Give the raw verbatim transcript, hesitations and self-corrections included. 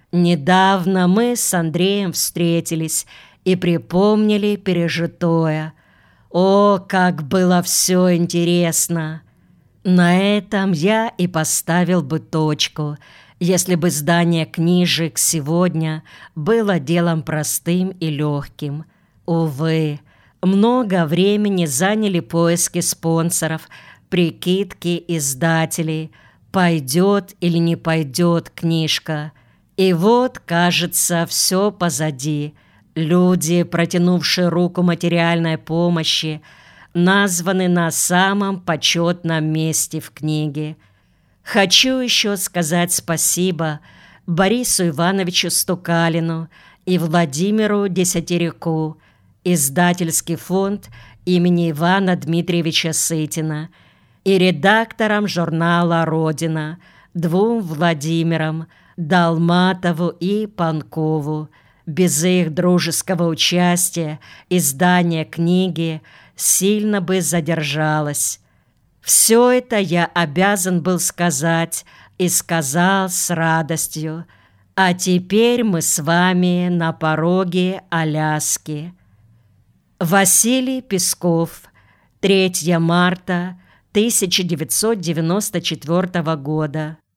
Недавно мы с Андреем встретились и припомнили пережитое. О, как было все интересно! На этом я и поставил бы точку, если бы издание книжек сегодня было делом простым и легким. Увы, много времени заняли поиски спонсоров, прикидки издателей, пойдет или не пойдет книжка. И вот, кажется, все позади. Люди, протянувшие руку материальной помощи, названы на самом почетном месте в книге. Хочу еще сказать спасибо Борису Ивановичу Стукалину и Владимиру Десятиряку, издательский фонд имени Ивана Дмитриевича Сытина, и редакторам журнала «Родина», двум Владимирам, Долматову и Панкову. Без их дружеского участия издание книги сильно бы задержалось. Все это я обязан был сказать и сказал с радостью. А теперь мы с вами на пороге Аляски. Василий Песков. третьего марта тысяча девятьсот девяносто четвёртого года.